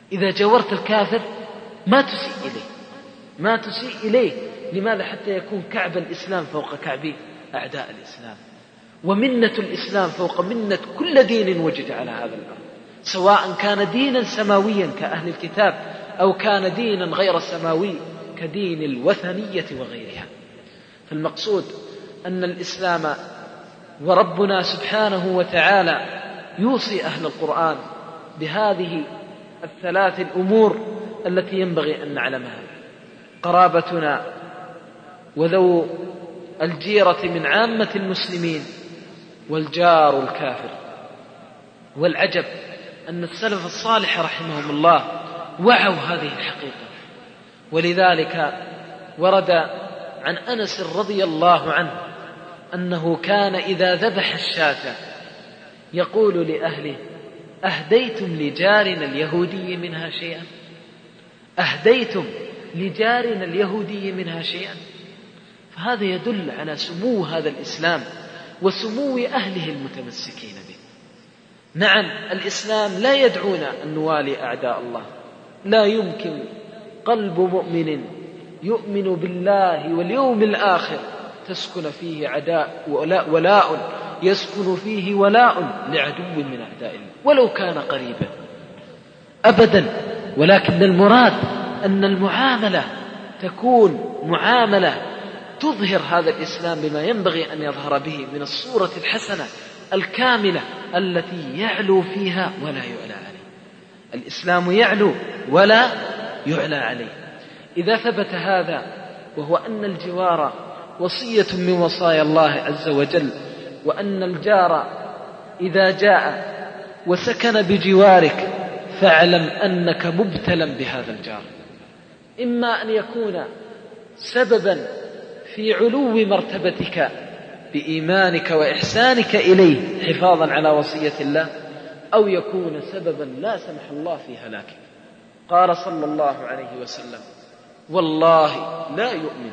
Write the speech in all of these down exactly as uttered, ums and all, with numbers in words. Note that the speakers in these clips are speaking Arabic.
إذا جاورت الكافر ما تسيء إليه، ما تسيء إليه. لماذا؟ حتى يكون كعب الإسلام فوق كعب أعداء الإسلام، ومنة الإسلام فوق منة كل دين وجد على هذا الأرض، سواء كان دينا سماويا كأهل الكتاب أو كان دينا غير سماوي كدين الوثنية وغيرها. فالمقصود أن الإسلام وربنا سبحانه وتعالى يوصي أهل القرآن بهذه الثلاث الأمور التي ينبغي أن نعلمها: قرابتنا وذو الجيرة من عامة المسلمين، والجار الكافر. والعجب أن السلف الصالح رحمهم الله وعوا هذه الحقيقة، ولذلك ورد عن أنس رضي الله عنه أنه كان إذا ذبح الشاة يقول لأهله: أهديتم لجارنا اليهودي منها شيئا؟ أهديتم لجارنا اليهودي منها شيئا؟ فهذا يدل على سمو هذا الإسلام وسمو أهله المتمسكين به. نعم، الإسلام لا يدعونا أن نوالي أعداء الله، لا يمكن قلب مؤمن يؤمن بالله واليوم الآخر تسكن فيه عداء ولاء, ولاء يسكن فيه ولاء لعدو من أعداء الله ولو كان قريبا أبدا. ولكن المراد أن المعاملة تكون معاملة تظهر هذا الإسلام بما ينبغي أن يظهر به من الصورة الحسنة الكاملة التي يعلو فيها ولا يعلى عليه. الإسلام يعلو ولا يعلى عليه. إذا ثبت هذا، وهو أن الجوار وصية من وصايا الله عز وجل، وأن الجار إذا جاء وسكن بجوارك فاعلم أنك مبتلى بهذا الجار، إما أن يكون سببا في علو مرتبتك بإيمانك وإحسانك إليه حفاظا على وصية الله، أو يكون سببا لا سمح الله في هلاكك. قال صلى الله عليه وسلم: والله لا يؤمن،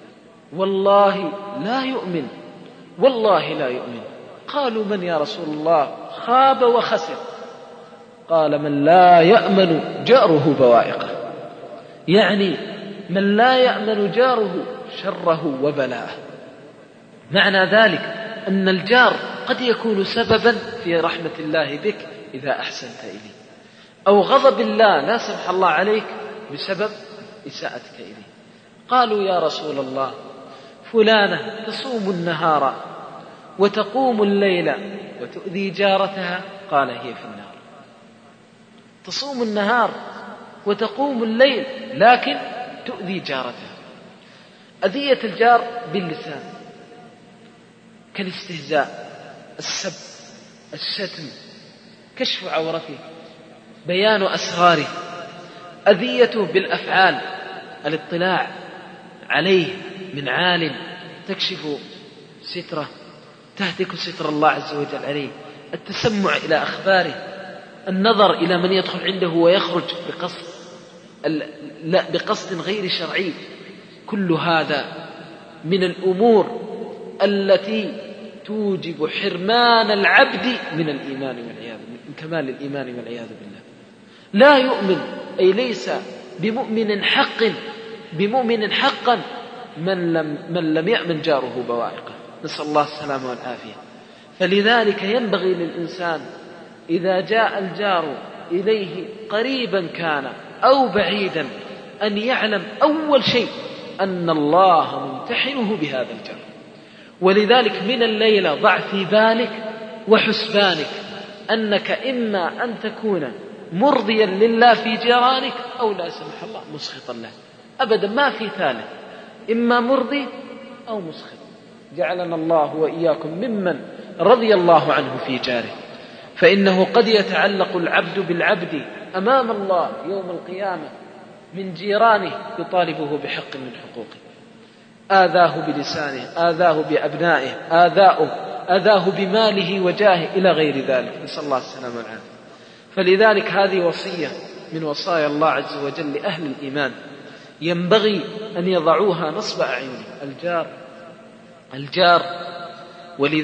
والله لا يؤمن، والله لا يؤمن. قالوا: من يا رسول الله؟ خاب وخسر. قال: من لا يأمن جاره بوائقه، يعني من لا يأمن جاره شره وبلاءه. معنى ذلك أن الجار قد يكون سببا في رحمة الله بك إذا أحسنت إليه، أو غضب الله لا سمح الله عليك بسبب إساءتك إليه. قالوا: يا رسول الله، فلانة تصوم النهار وتقوم الليل وتؤذي جارتها. قال: هي في النار. تصوم النهار وتقوم الليل لكن تؤذي جارتها. أذية الجار باللسان كالاستهزاء، السب، الشتم، كشف عورته، بيان أسراره. أذيته بالأفعال، الاطلاع عليه من عالم تكشف ستره، تهتك ستر الله عز وجل عليه، التسمع إلى أخباره، النظر إلى من يدخل عنده ويخرج بقصد لا بقصد غير شرعي. كل هذا من الأمور التي توجب حرمان العبد من الإيمان والعياذ من كمال الإيمان والعياذ بالله. لا يؤمن، أي ليس بمؤمن حق بمؤمن حقا من لم, من لم يأمن جاره بوائقه، نسأل الله السلامة والعافية. فلذلك ينبغي للإنسان إذا جاء الجار إليه قريبا كان أو بعيدا أن يعلم أول شيء أن الله ممتحنه بهذا الجار. ولذلك من الليلة ضع في بالك وحسبانك أنك إما أن تكون مرضيا لله في جيرانك أو لا سمح الله مسخطا له. أبدا ما في ثالث، إما مرضي أو مسخط. جعلنا الله وإياكم ممن رضي الله عنه في جاره. فإنه قد يتعلق العبد بالعبد أمام الله يوم القيامة من جيرانه يطالبه بحق من حقوقه، آذاه بلسانه، آذاه بأبنائه، آذاه آذاه بماله وجاهه إلى غير ذلك، نسأل الله السلامة والعافية. فلذلك هذه وصية من وصايا الله عز وجل لأهل الإيمان ينبغي أن يضعوها نصب أعينهم. الجار الجار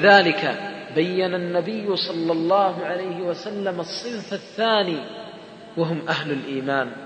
ولذلك بين النبي صلى الله عليه وسلم الصنف الثاني وهم أهل الإيمان